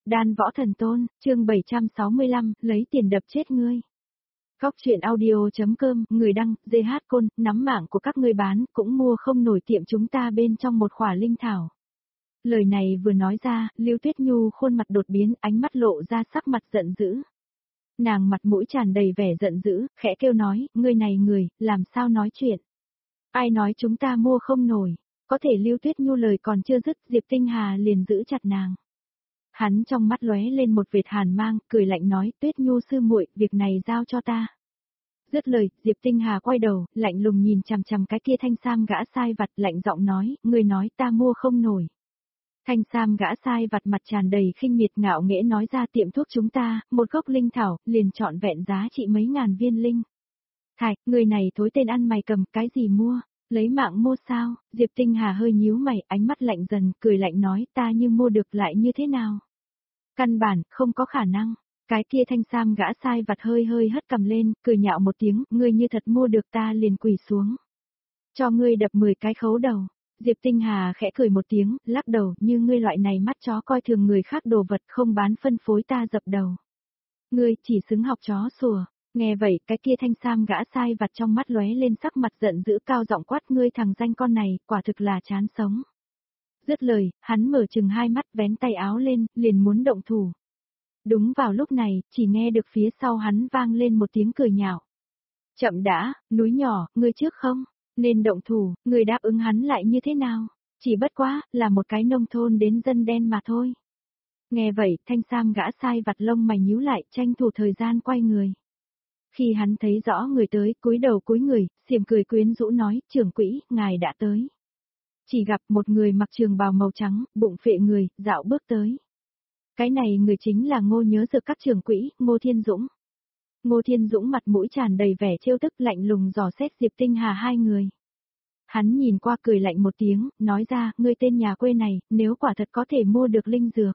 Đan Võ Thần Tôn, chương 765, lấy tiền đập chết ngươi. Góc truyện audio.com, người đăng, GH Côn, nắm mạng của các ngươi bán, cũng mua không nổi tiệm chúng ta bên trong một khỏa linh thảo. Lời này vừa nói ra, Lưu Tuyết Nhu khuôn mặt đột biến, ánh mắt lộ ra sắc mặt giận dữ. Nàng mặt mũi tràn đầy vẻ giận dữ, khẽ kêu nói, ngươi này người, làm sao nói chuyện? Ai nói chúng ta mua không nổi? Có thể Lưu Tuyết Nhu lời còn chưa dứt, Diệp Tinh Hà liền giữ chặt nàng. Hắn trong mắt lóe lên một vệt hàn mang, cười lạnh nói, Tuyết Nhu sư muội, việc này giao cho ta. Dứt lời, Diệp Tinh Hà quay đầu, lạnh lùng nhìn chằm chằm cái kia thanh sam gã sai vặt, lạnh giọng nói, ngươi nói ta mua không nổi. Thanh sam gã sai vặt mặt tràn đầy khinh miệt ngạo nghễ nói ra tiệm thuốc chúng ta, một gốc linh thảo, liền trọn vẹn giá trị mấy ngàn viên linh. Thạch, người này thối tên ăn mày cầm, cái gì mua? Lấy mạng mua sao? Diệp Tinh Hà hơi nhíu mày, ánh mắt lạnh dần, cười lạnh nói ta như mua được lại như thế nào? Căn bản, không có khả năng. Cái kia thanh sam gã sai vặt hơi hất cầm lên, cười nhạo một tiếng, ngươi như thật mua được ta liền quỳ xuống. Cho ngươi đập 10 cái khấu đầu. Diệp Tinh Hà khẽ cười một tiếng, lắc đầu, như ngươi loại này mắt chó coi thường người khác đồ vật không bán phân phối ta dập đầu. Ngươi chỉ xứng học chó sủa. Nghe vậy, cái kia thanh sam gã sai vặt trong mắt lóe lên sắc mặt giận dữ cao giọng quát ngươi thằng danh con này, quả thực là chán sống. Dứt lời, hắn mở chừng hai mắt vén tay áo lên, liền muốn động thủ. Đúng vào lúc này, chỉ nghe được phía sau hắn vang lên một tiếng cười nhạo. Chậm đã, núi nhỏ, ngươi trước không? Nên động thủ, ngươi đáp ứng hắn lại như thế nào? Chỉ bất quá, là một cái nông thôn đến dân đen mà thôi. Nghe vậy, thanh sam gã sai vặt lông mày nhíu lại, tranh thủ thời gian quay người. Khi hắn thấy rõ người tới, cúi đầu cúi người, xiềm cười quyến rũ nói, trưởng quỹ, ngài đã tới. Chỉ gặp một người mặc trường bào màu trắng, bụng phệ người, dạo bước tới. Cái này người chính là Ngô Nhớ Dược các trưởng quỹ, Ngô Thiên Dũng. Ngô Thiên Dũng mặt mũi tràn đầy vẻ trêu tức lạnh lùng dò xét Diệp Tinh Hà hai người. Hắn nhìn qua cười lạnh một tiếng, nói ra, ngươi tên nhà quê này, nếu quả thật có thể mua được linh dược.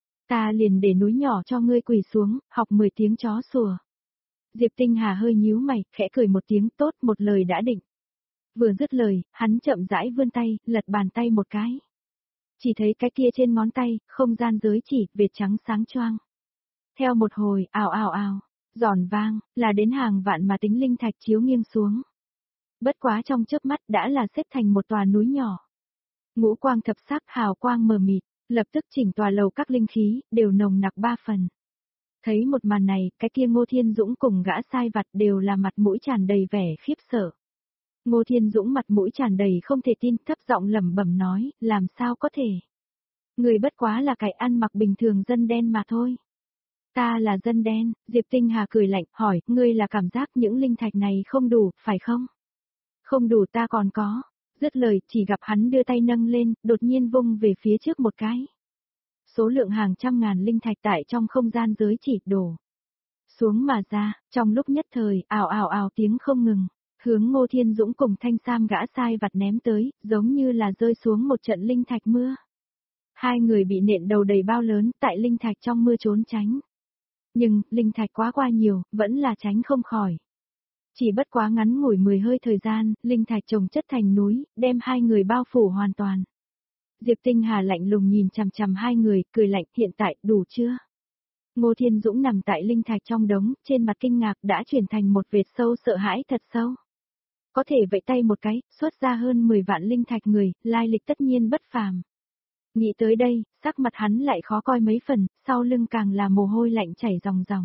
Ta liền để núi nhỏ cho ngươi quỳ xuống, học 10 tiếng chó sủa. Diệp Tinh Hà hơi nhíu mày, khẽ cười một tiếng tốt một lời đã định. Vừa dứt lời, hắn chậm rãi vươn tay, lật bàn tay một cái. Chỉ thấy cái kia trên ngón tay, không gian giới chỉ, vệt trắng sáng choang. Theo một hồi, ào, giòn vang, là đến hàng vạn mà tính linh thạch chiếu nghiêng xuống. Bất quá trong chớp mắt đã là xếp thành một tòa núi nhỏ. Ngũ quang thập sắc hào quang mờ mịt, lập tức chỉnh tòa lầu các linh khí, đều nồng nặc 3 phần. Thấy một màn này, cái kia Ngô Thiên Dũng cùng gã sai vặt đều là mặt mũi tràn đầy vẻ khiếp sợ. Ngô Thiên Dũng mặt mũi tràn đầy không thể tin, thấp giọng lẩm bẩm nói, làm sao có thể. Người bất quá là cái ăn mặc bình thường dân đen mà thôi. Ta là dân đen, Diệp Tinh Hà cười lạnh, hỏi, ngươi là cảm giác những linh thạch này không đủ, phải không? Không đủ ta còn có. Dứt lời, chỉ gặp hắn đưa tay nâng lên, đột nhiên vung về phía trước một cái. Số lượng hàng trăm ngàn linh thạch tại trong không gian giới chỉ đổ xuống mà ra, trong lúc nhất thời, ào tiếng không ngừng, hướng Ngô Thiên Dũng cùng thanh sam gã sai vặt ném tới, giống như là rơi xuống một trận linh thạch mưa. Hai người bị nện đầu đầy bao lớn, tại linh thạch trong mưa trốn tránh. Nhưng, linh thạch quá qua nhiều, vẫn là tránh không khỏi. Chỉ bất quá ngắn ngủi 10 hơi thời gian, linh thạch chồng chất thành núi, đem hai người bao phủ hoàn toàn. Diệp Tinh Hà lạnh lùng nhìn chằm chằm hai người, cười lạnh, hiện tại, đủ chưa? Ngô Thiên Dũng nằm tại linh thạch trong đống, trên mặt kinh ngạc đã chuyển thành một vệt sâu sợ hãi thật sâu. Có thể vẫy tay một cái, xuất ra hơn 10 vạn linh thạch người, lai lịch tất nhiên bất phàm. Nghĩ tới đây, sắc mặt hắn lại khó coi mấy phần, sau lưng càng là mồ hôi lạnh chảy ròng ròng.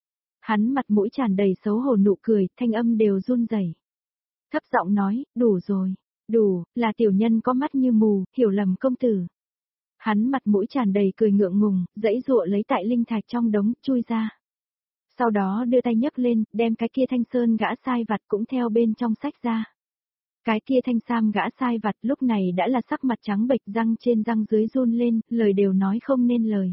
Hắn mặt mũi tràn đầy xấu hổ nụ cười, thanh âm đều run rẩy. Thấp giọng nói, đủ rồi. Đủ, là tiểu nhân có mắt như mù, hiểu lầm công tử. Hắn mặt mũi tràn đầy cười ngượng ngùng, dãy dụa lấy tại linh thạch trong đống, chui ra. Sau đó đưa tay nhấc lên, đem cái kia thanh sơn gã sai vặt cũng theo bên trong sách ra. Cái kia thanh sam gã sai vặt lúc này đã là sắc mặt trắng bệch, răng trên răng dưới run lên, lời đều nói không nên lời.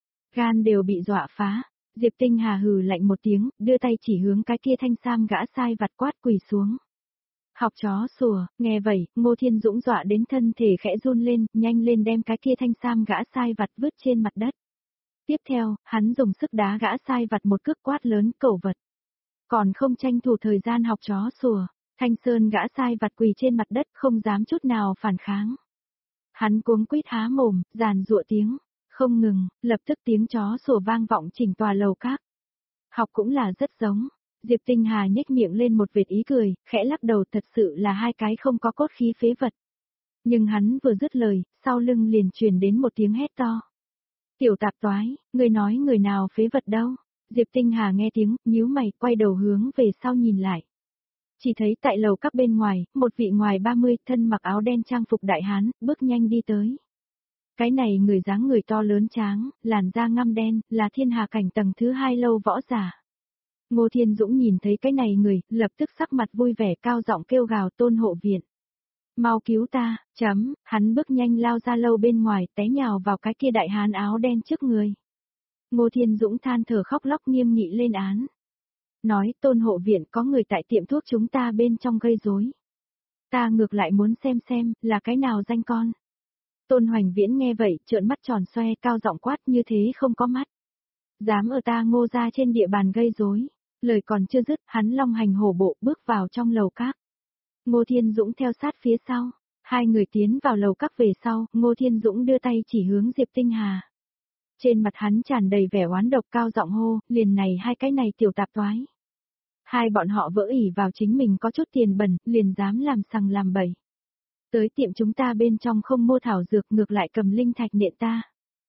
Gan đều bị dọa phá. Diệp Tinh Hà hừ lạnh một tiếng, đưa tay chỉ hướng cái kia thanh sam gã sai vặt quát quỳ xuống. Học chó sủa, nghe vậy, Ngô Thiên Dũng dọa đến thân thể khẽ run lên, nhanh lên đem cái kia thanh sam gã sai vặt vứt trên mặt đất. Tiếp theo, hắn dùng sức đá gã sai vặt một cước quát lớn, cẩu vật. Còn không tranh thủ thời gian học chó sủa, Thanh Sơn gã sai vặt quỳ trên mặt đất không dám chút nào phản kháng. Hắn cuống quýt há mồm, giàn giụa tiếng, Không ngừng, lập tức tiếng chó sủa vang vọng chỉnh tòa lầu các. Học cũng là rất giống. Diệp Tinh Hà nhếch miệng lên một vệt ý cười, khẽ lắc đầu, thật sự là hai cái không có cốt khí phế vật. Nhưng hắn vừa dứt lời, sau lưng liền truyền đến một tiếng hét to. Tiểu tạp toái, người nói người nào phế vật đâu? Diệp Tinh Hà nghe tiếng, nhíu mày, quay đầu hướng về sau nhìn lại. Chỉ thấy tại lầu các bên ngoài, một vị ngoài 30 thân mặc áo đen trang phục đại hán, bước nhanh đi tới. Cái này người dáng người to lớn tráng, làn da ngăm đen, là thiên hà cảnh tầng thứ 2 lâu võ giả. Ngô Thiên Dũng nhìn thấy cái này người, lập tức sắc mặt vui vẻ cao giọng kêu gào Tôn hộ viện. Mau cứu ta, hắn bước nhanh lao ra lâu bên ngoài té nhào vào cái kia đại hán áo đen trước người. Ngô Thiên Dũng than thở khóc lóc nghiêm nghị lên án. Nói Tôn hộ viện có người tại tiệm thuốc chúng ta bên trong gây rối. Ta ngược lại muốn xem là cái nào danh con. Tôn Hoành Viễn nghe vậy trợn mắt tròn xoe cao giọng quát như thế không có mắt. Dám ở ta Ngô ra trên địa bàn gây rối. Lời còn chưa dứt hắn long hành hổ bộ bước vào trong lầu các. Ngô Thiên Dũng theo sát phía sau. Hai người tiến vào lầu các về sau, Ngô Thiên Dũng đưa tay chỉ hướng Diệp Tinh Hà. Trên mặt hắn tràn đầy vẻ oán độc cao giọng hô, liền này hai cái này tiểu tạp toái. Hai bọn họ vỡ ỉ vào chính mình có chút tiền bẩn, liền dám làm sằng làm bậy. Tới tiệm chúng ta bên trong không mua thảo dược ngược lại cầm linh thạch nện ta.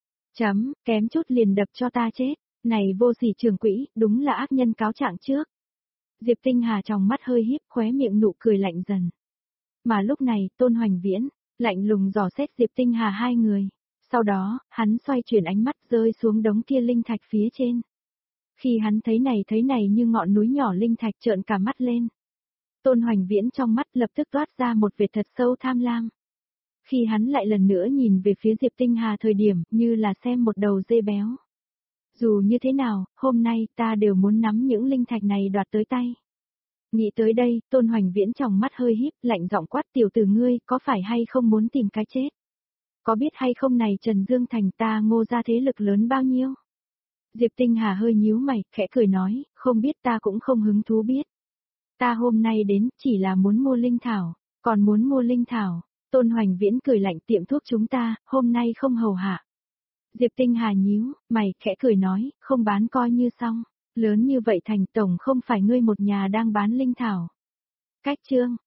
Kém chút liền đập cho ta chết. Này vô sỉ trưởng quỹ, đúng là ác nhân cáo trạng trước. Diệp Tinh Hà trong mắt hơi híp khóe miệng nụ cười lạnh dần. Mà lúc này, Tôn Hoành Viễn, lạnh lùng dò xét Diệp Tinh Hà hai người. Sau đó, hắn xoay chuyển ánh mắt rơi xuống đống kia linh thạch phía trên. Khi hắn thấy này như ngọn núi nhỏ linh thạch trợn cả mắt lên. Tôn Hoành Viễn trong mắt lập tức toát ra một vệt thật sâu tham lam. Khi hắn lại lần nữa nhìn về phía Diệp Tinh Hà thời điểm như là xem một đầu dê béo. Dù như thế nào, hôm nay ta đều muốn nắm những linh thạch này đoạt tới tay. Nghĩ tới đây, Tôn Hoành Viễn trong mắt hơi híp, lạnh giọng quát tiểu tử ngươi, có phải hay không muốn tìm cái chết? Có biết hay không này Trần Dương Thành ta Ngô ra thế lực lớn bao nhiêu? Diệp Tinh Hà hơi nhíu mày, khẽ cười nói, không biết ta cũng không hứng thú biết. Ta hôm nay đến chỉ là muốn mua linh thảo, còn muốn mua linh thảo. Tôn Hoành Viễn cười lạnh tiệm thuốc chúng ta, hôm nay không hầu hạ. Diệp Tinh Hà nhíu, mày khẽ cười nói, không bán coi như xong. Lớn như vậy thành tổng không phải ngươi một nhà đang bán linh thảo. Cách chương,